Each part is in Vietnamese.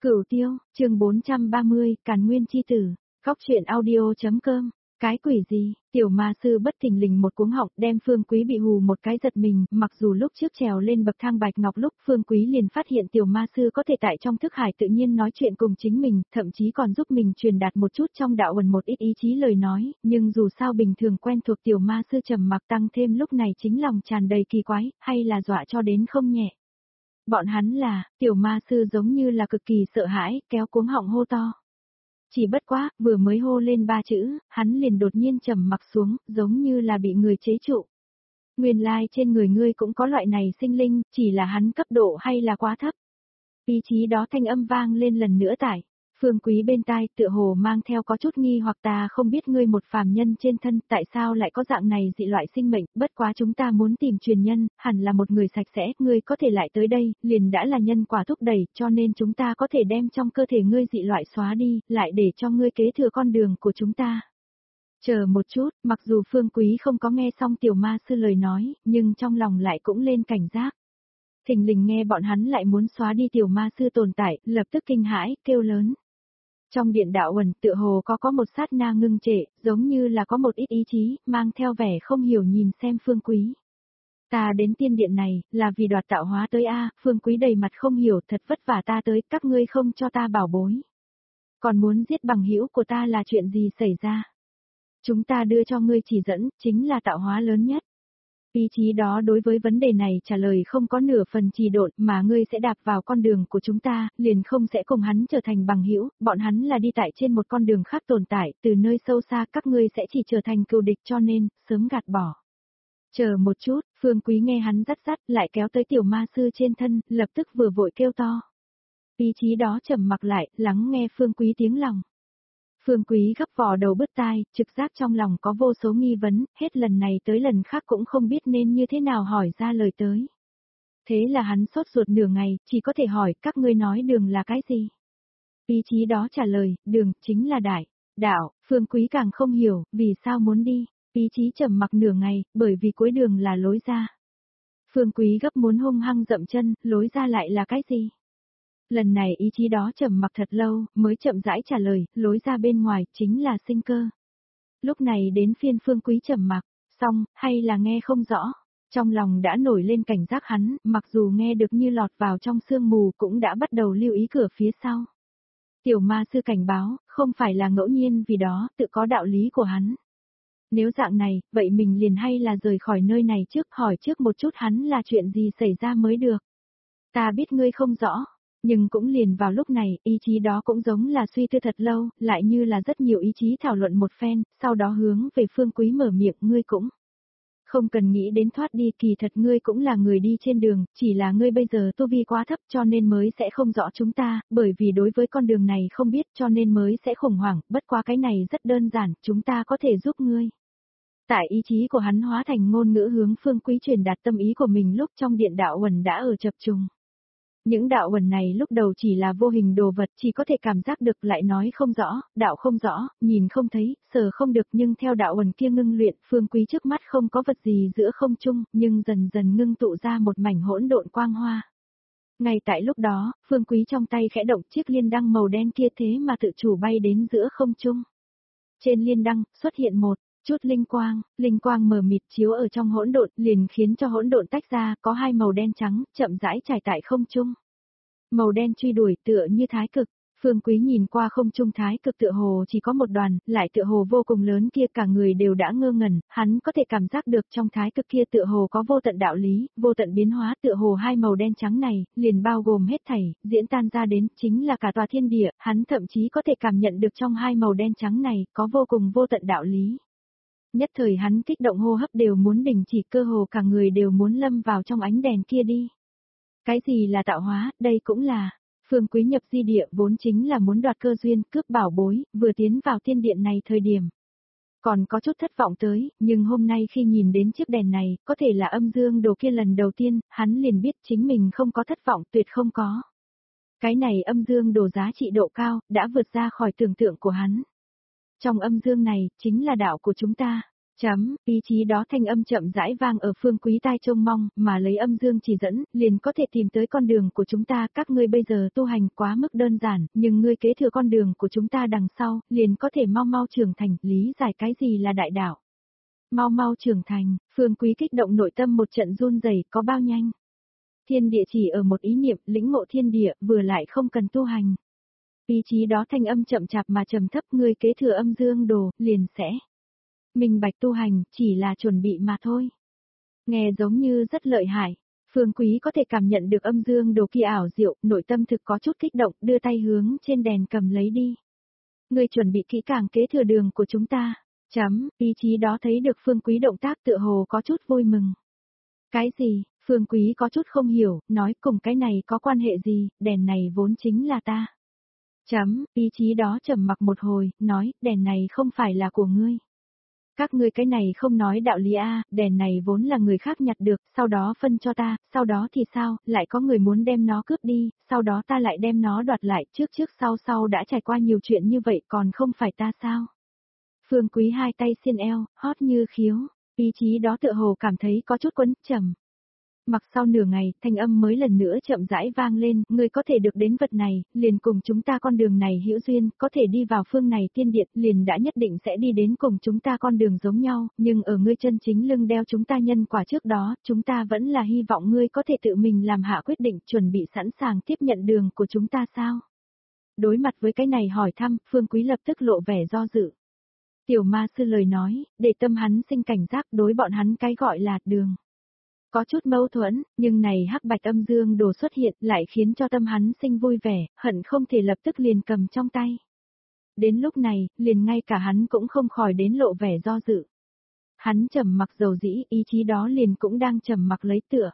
Cửu Tiêu, chương 430, Càn Nguyên chi tử, góc truyện audio.com. Cái quỷ gì, tiểu ma sư bất thình lình một cuống họng đem Phương Quý bị hù một cái giật mình, mặc dù lúc trước trèo lên bậc thang bạch ngọc lúc Phương Quý liền phát hiện tiểu ma sư có thể tại trong thức hải tự nhiên nói chuyện cùng chính mình, thậm chí còn giúp mình truyền đạt một chút trong đạo ẩn một ít ý chí lời nói, nhưng dù sao bình thường quen thuộc tiểu ma sư trầm mặc tăng thêm lúc này chính lòng tràn đầy kỳ quái, hay là dọa cho đến không nhẹ. Bọn hắn là, tiểu ma sư giống như là cực kỳ sợ hãi, kéo cuống họng hô to. Chỉ bất quá, vừa mới hô lên 3 chữ, hắn liền đột nhiên trầm mặc xuống, giống như là bị người chế trụ. Nguyên lai trên người ngươi cũng có loại này sinh linh, chỉ là hắn cấp độ hay là quá thấp. Ý chí đó thanh âm vang lên lần nữa tải. Phương Quý bên tai tựa hồ mang theo có chút nghi hoặc ta không biết ngươi một phàm nhân trên thân tại sao lại có dạng này dị loại sinh mệnh, bất quá chúng ta muốn tìm truyền nhân, hẳn là một người sạch sẽ, ngươi có thể lại tới đây, liền đã là nhân quả thúc đẩy, cho nên chúng ta có thể đem trong cơ thể ngươi dị loại xóa đi, lại để cho ngươi kế thừa con đường của chúng ta. Chờ một chút, mặc dù Phương Quý không có nghe xong tiểu ma sư lời nói, nhưng trong lòng lại cũng lên cảnh giác. Thình lình nghe bọn hắn lại muốn xóa đi tiểu ma sư tồn tại, lập tức kinh hãi, kêu lớn. Trong điện đạo ẩn tựa hồ có một sát na ngưng trệ, giống như là có một ít ý chí, mang theo vẻ không hiểu nhìn xem Phương Quý. Ta đến tiên điện này, là vì đoạt tạo hóa tới a. Phương Quý đầy mặt không hiểu, thật vất vả ta tới, các ngươi không cho ta bảo bối. Còn muốn giết bằng hữu của ta là chuyện gì xảy ra? Chúng ta đưa cho ngươi chỉ dẫn, chính là tạo hóa lớn nhất. Ý chí đó đối với vấn đề này trả lời không có nửa phần trì độn, mà ngươi sẽ đạp vào con đường của chúng ta, liền không sẽ cùng hắn trở thành bằng hữu, bọn hắn là đi tại trên một con đường khác tồn tại, từ nơi sâu xa các ngươi sẽ chỉ trở thành cừu địch cho nên, sớm gạt bỏ. Chờ một chút, Phương Quý nghe hắn dắt lại kéo tới tiểu ma sư trên thân, lập tức vừa vội kêu to. Ý chí đó trầm mặc lại, lắng nghe Phương Quý tiếng lòng. Phương Quý gấp vò đầu bứt tai, trực giác trong lòng có vô số nghi vấn, hết lần này tới lần khác cũng không biết nên như thế nào hỏi ra lời tới. Thế là hắn sốt ruột nửa ngày, chỉ có thể hỏi các ngươi nói đường là cái gì? Ý chí đó trả lời, đường chính là đạo, Phương Quý càng không hiểu, vì sao muốn đi, ý chí trầm mặc nửa ngày, bởi vì cuối đường là lối ra. Phương Quý gấp muốn hung hăng dậm chân, lối ra lại là cái gì? Lần này ý chí đó trầm mặc thật lâu, mới chậm rãi trả lời, lối ra bên ngoài, chính là sinh cơ. Lúc này đến phiên Phương Quý trầm mặc, xong, hay là nghe không rõ. Trong lòng đã nổi lên cảnh giác hắn, mặc dù nghe được như lọt vào trong sương mù cũng đã bắt đầu lưu ý cửa phía sau. Tiểu ma sư cảnh báo, không phải là ngẫu nhiên vì đó, tự có đạo lý của hắn. Nếu dạng này, vậy mình liền hay là rời khỏi nơi này trước, hỏi trước một chút hắn là chuyện gì xảy ra mới được. Ta biết ngươi không rõ. Nhưng cũng liền vào lúc này, ý chí đó cũng giống là suy tư thật lâu, lại như là rất nhiều ý chí thảo luận một phen, sau đó hướng về Phương Quý mở miệng, ngươi cũng không cần nghĩ đến thoát đi, kỳ thật ngươi cũng là người đi trên đường, chỉ là ngươi bây giờ tu vi quá thấp cho nên mới sẽ không rõ chúng ta, bởi vì đối với con đường này không biết cho nên mới sẽ khủng hoảng, bất quá cái này rất đơn giản, chúng ta có thể giúp ngươi. Tại ý chí của hắn hóa thành ngôn ngữ hướng Phương Quý truyền đạt tâm ý của mình lúc trong điện đạo ẩn đã ở chập trùng. Những đạo ẩn này lúc đầu chỉ là vô hình đồ vật, chỉ có thể cảm giác được lại nói không rõ, đạo không rõ, nhìn không thấy, sờ không được, nhưng theo đạo ẩn kia ngưng luyện, Phương Quý trước mắt không có vật gì giữa không trung, nhưng dần dần ngưng tụ ra một mảnh hỗn độn quang hoa. Ngay tại lúc đó, Phương Quý trong tay khẽ động chiếc liên đăng màu đen kia thế mà tự chủ bay đến giữa không trung. Trên liên đăng, xuất hiện một chút linh quang mờ mịt chiếu ở trong hỗn độn, liền khiến cho hỗn độn tách ra, có hai màu đen trắng, chậm rãi trải tại không trung. Màu đen truy đuổi tựa như thái cực, Phương Quý nhìn qua không trung thái cực tựa hồ chỉ có một đoàn, lại tựa hồ vô cùng lớn kia cả người đều đã ngơ ngẩn, hắn có thể cảm giác được trong thái cực kia tựa hồ có vô tận đạo lý, vô tận biến hóa tựa hồ hai màu đen trắng này, liền bao gồm hết thảy, diễn tan ra đến chính là cả tòa thiên địa, hắn thậm chí có thể cảm nhận được trong hai màu đen trắng này, có vô cùng vô tận đạo lý. Nhất thời hắn kích động hô hấp đều muốn đình chỉ, cơ hồ cả người đều muốn lâm vào trong ánh đèn kia đi. Cái gì là tạo hóa, đây cũng là, Phương Quý nhập di địa vốn chính là muốn đoạt cơ duyên, cướp bảo bối, vừa tiến vào tiên điện này thời điểm. Còn có chút thất vọng tới, nhưng hôm nay khi nhìn đến chiếc đèn này, có thể là âm dương đồ kia lần đầu tiên, hắn liền biết chính mình không có thất vọng, tuyệt không có. Cái này âm dương đồ giá trị độ cao, đã vượt ra khỏi tưởng tượng của hắn. Trong âm dương này, chính là đạo của chúng ta. Ý chí đó thanh âm chậm rãi vang ở Phương Quý tai trông mong, mà lấy âm dương chỉ dẫn, liền có thể tìm tới con đường của chúng ta. Các ngươi bây giờ tu hành quá mức đơn giản, nhưng ngươi kế thừa con đường của chúng ta đằng sau, liền có thể mau mau trưởng thành, lý giải cái gì là đại đạo. Mau mau trưởng thành, Phương Quý kích động nội tâm một trận run rẩy, có bao nhanh. Thiên địa chỉ ở một ý niệm, lĩnh ngộ thiên địa, vừa lại không cần tu hành. Ý chí đó thanh âm chậm chạp mà trầm thấp, ngươi kế thừa âm dương đồ, liền sẽ minh bạch tu hành, chỉ là chuẩn bị mà thôi. Nghe giống như rất lợi hại. Phương Quý có thể cảm nhận được âm dương đồ kia ảo diệu, nội tâm thực có chút kích động, đưa tay hướng trên đèn cầm lấy đi. Ngươi chuẩn bị kỹ càng kế thừa đường của chúng ta. Ý chí đó thấy được Phương Quý động tác tựa hồ có chút vui mừng. Cái gì? Phương Quý có chút không hiểu, nói cùng cái này có quan hệ gì, đèn này vốn chính là ta. Ý chí đó trầm mặc một hồi, nói, đèn này không phải là của ngươi. Các ngươi cái này không nói đạo lý a, đèn này vốn là người khác nhặt được, sau đó phân cho ta, sau đó thì sao, lại có người muốn đem nó cướp đi, sau đó ta lại đem nó đoạt lại, trước sau đã trải qua nhiều chuyện như vậy còn không phải ta sao? Phương Quý hai tay xiên eo, hót như khiếu, ý chí đó tựa hồ cảm thấy có chút quấn, trầm. Mặc sau nửa ngày, thanh âm mới lần nữa chậm rãi vang lên, ngươi có thể được đến vật này, liền cùng chúng ta con đường này hữu duyên, có thể đi vào phương này tiên điện, liền đã nhất định sẽ đi đến cùng chúng ta con đường giống nhau, nhưng ở ngươi chân chính lưng đeo chúng ta nhân quả trước đó, chúng ta vẫn là hy vọng ngươi có thể tự mình làm hạ quyết định, chuẩn bị sẵn sàng tiếp nhận đường của chúng ta sao? Đối mặt với cái này hỏi thăm, Phương Quý lập tức lộ vẻ do dự. Tiểu ma sư lời nói, để tâm hắn sinh cảnh giác đối bọn hắn cái gọi là đường. Có chút mâu thuẫn, nhưng này hắc bạch âm dương đồ xuất hiện lại khiến cho tâm hắn sinh vui vẻ, hận không thể lập tức liền cầm trong tay. Đến lúc này, liền ngay cả hắn cũng không khỏi đến lộ vẻ do dự. Hắn trầm mặc dầu dĩ, ý chí đó liền cũng đang trầm mặc lấy tựa.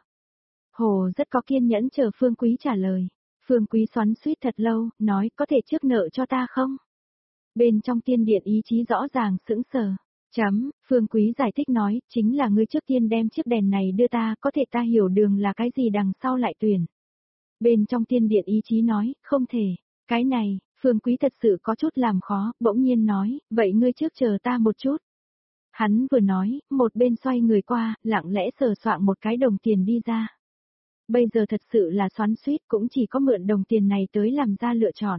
Hồ rất có kiên nhẫn chờ Phương Quý trả lời. Phương Quý xoắn xuýt thật lâu, nói có thể trước nợ cho ta không? Bên trong tiên điện ý chí rõ ràng sững sờ. Phương Quý giải thích nói, chính là ngươi trước tiên đem chiếc đèn này đưa ta, có thể ta hiểu đường là cái gì đằng sau lại tuyển. Bên trong tiên điện ý chí nói, không thể, cái này, Phương Quý thật sự có chút làm khó, bỗng nhiên nói, vậy ngươi trước chờ ta một chút. Hắn vừa nói, một bên xoay người qua, lặng lẽ sờ soạng một cái đồng tiền đi ra. Bây giờ thật sự là xoắn xuýt cũng chỉ có mượn đồng tiền này tới làm ra lựa chọn.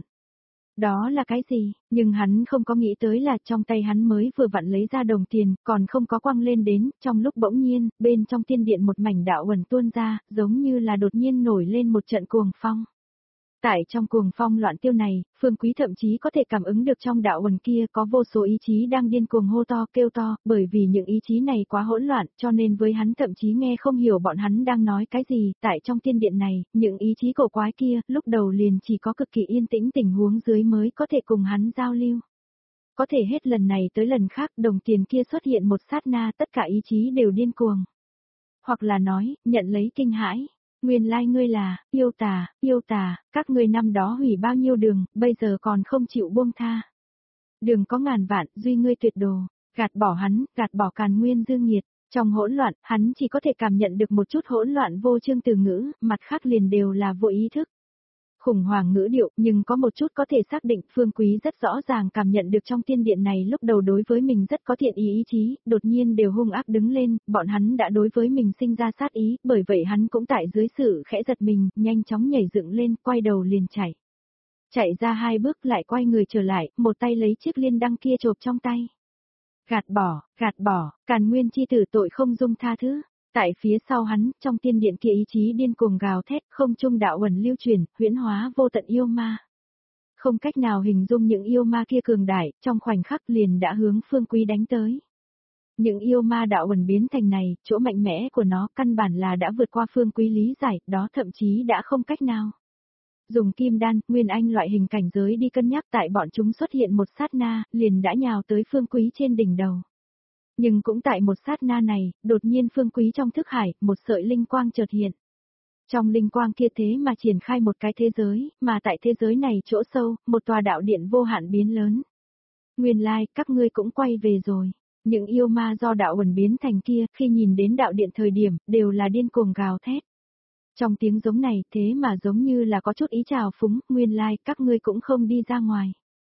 Đó là cái gì, nhưng hắn không có nghĩ tới là trong tay hắn mới vừa vặn lấy ra đồng tiền, còn không có quăng lên đến, trong lúc bỗng nhiên, bên trong tiên điện một mảnh đạo ẩn tuôn ra, giống như là đột nhiên nổi lên một trận cuồng phong. Tại trong cuồng phong loạn tiêu này, Phương Quý thậm chí có thể cảm ứng được trong đạo ẩn kia có vô số ý chí đang điên cuồng hô to kêu to, bởi vì những ý chí này quá hỗn loạn, cho nên với hắn thậm chí nghe không hiểu bọn hắn đang nói cái gì, tại trong tiên điện này, những ý chí cổ quái kia, lúc đầu liền chỉ có cực kỳ yên tĩnh tình huống dưới mới có thể cùng hắn giao lưu. Có thể hết lần này tới lần khác đồng tiền kia xuất hiện một sát na tất cả ý chí đều điên cuồng. Hoặc là nói, nhận lấy kinh hãi. Nguyên lai ngươi là, yêu tà, các ngươi năm đó hủy bao nhiêu đường, bây giờ còn không chịu buông tha. Đường có ngàn vạn, duy ngươi tuyệt đồ, gạt bỏ hắn, gạt bỏ Càn Nguyên Dương Nhiệt. Trong hỗn loạn, hắn chỉ có thể cảm nhận được một chút hỗn loạn vô chương từ ngữ, mặt khác liền đều là vô ý thức. Khủng hoảng ngữ điệu, nhưng có một chút có thể xác định, Phương Quý rất rõ ràng cảm nhận được trong tiên điện này lúc đầu đối với mình rất có thiện ý chí, đột nhiên đều hung ác đứng lên, bọn hắn đã đối với mình sinh ra sát ý, bởi vậy hắn cũng tại dưới sự khẽ giật mình, nhanh chóng nhảy dựng lên, quay đầu liền chạy. Chạy ra hai bước lại quay người trở lại, một tay lấy chiếc liên đăng kia chộp trong tay. Gạt bỏ, Càn Nguyên chi tử tội không dung tha thứ. Tại phía sau hắn, trong tiên điện kia ý chí điên cuồng gào thét, không trung đạo ẩn lưu truyền, huyễn hóa vô tận yêu ma. Không cách nào hình dung những yêu ma kia cường đại, trong khoảnh khắc liền đã hướng Phương Quý đánh tới. Những yêu ma đạo ẩn biến thành này, chỗ mạnh mẽ của nó căn bản là đã vượt qua Phương Quý lý giải, đó thậm chí đã không cách nào. Dùng kim đan, nguyên anh loại hình cảnh giới đi cân nhắc tại bọn chúng xuất hiện một sát na, liền đã nhào tới Phương Quý trên đỉnh đầu. Nhưng cũng tại một sát na này, đột nhiên Phương Quý trong thức hải, một sợi linh quang chợt hiện. Trong linh quang kia thế mà triển khai một cái thế giới, mà tại thế giới này chỗ sâu, một tòa đạo điện vô hạn biến lớn. Nguyên lai, các ngươi cũng quay về rồi. Những yêu ma do đạo ẩn biến thành kia, khi nhìn đến đạo điện thời điểm, đều là điên cuồng gào thét. Trong tiếng giống này, thế mà giống như là có chút ý trào phúng, nguyên lai, các ngươi cũng không đi ra ngoài.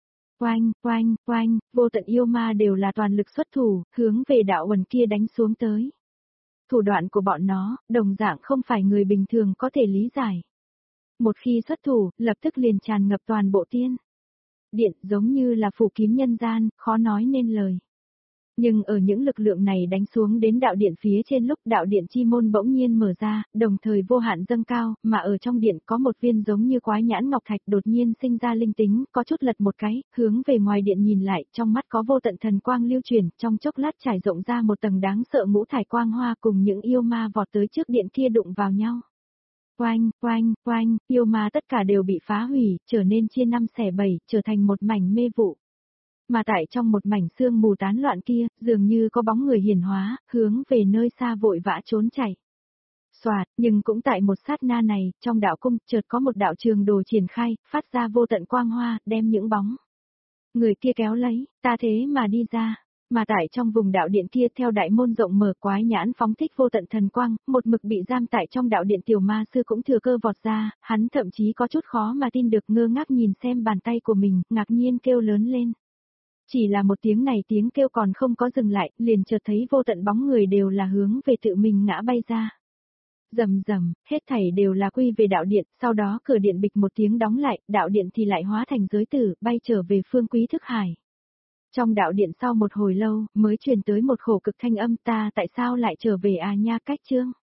Oanh, oanh, oanh, vô tận yêu ma đều là toàn lực xuất thủ, hướng về đạo uẩn kia đánh xuống tới. Thủ đoạn của bọn nó, đồng dạng không phải người bình thường có thể lý giải. Một khi xuất thủ, lập tức liền tràn ngập toàn bộ tiên điện, giống như là phủ kín nhân gian, khó nói nên lời. Nhưng ở những lực lượng này đánh xuống đến đạo điện phía trên lúc đạo điện chi môn bỗng nhiên mở ra, đồng thời vô hạn dâng cao, mà ở trong điện có một viên giống như quái nhãn ngọc thạch đột nhiên sinh ra linh tính, có chút lật một cái, hướng về ngoài điện nhìn lại, trong mắt có vô tận thần quang lưu chuyển, trong chốc lát trải rộng ra một tầng đáng sợ ngũ thải quang hoa cùng những yêu ma vọt tới trước điện kia đụng vào nhau. Oanh, oanh, oanh, yêu ma tất cả đều bị phá hủy, trở nên chia năm xẻ bảy, trở thành một mảnh mê vụ. Mà tại trong một mảnh sương mù tán loạn kia, dường như có bóng người hiển hóa, hướng về nơi xa vội vã trốn chạy. Soạt, nhưng cũng tại một sát na này, trong đạo cung, chợt có một đạo trường đồ triển khai, phát ra vô tận quang hoa, đem những bóng người kia kéo lấy, ta thế mà đi ra. Mà tại trong vùng đạo điện kia theo đại môn rộng mở quái nhãn phóng thích vô tận thần quang, một mực bị giam tại trong đạo điện tiểu ma sư cũng thừa cơ vọt ra, hắn thậm chí có chút khó mà tin được ngơ ngác nhìn xem bàn tay của mình, ngạc nhiên kêu lớn lên. Chỉ là một tiếng này tiếng kêu còn không có dừng lại, liền chợt thấy vô tận bóng người đều là hướng về tự mình ngã bay ra. Rầm rầm, hết thảy đều là quy về đạo điện, sau đó cửa điện bịch một tiếng đóng lại, đạo điện thì lại hóa thành giới tử, bay trở về phương quý thức hải. Trong đạo điện sau một hồi lâu, mới truyền tới một khổ cực thanh âm ta tại sao lại trở về à nha cách chương.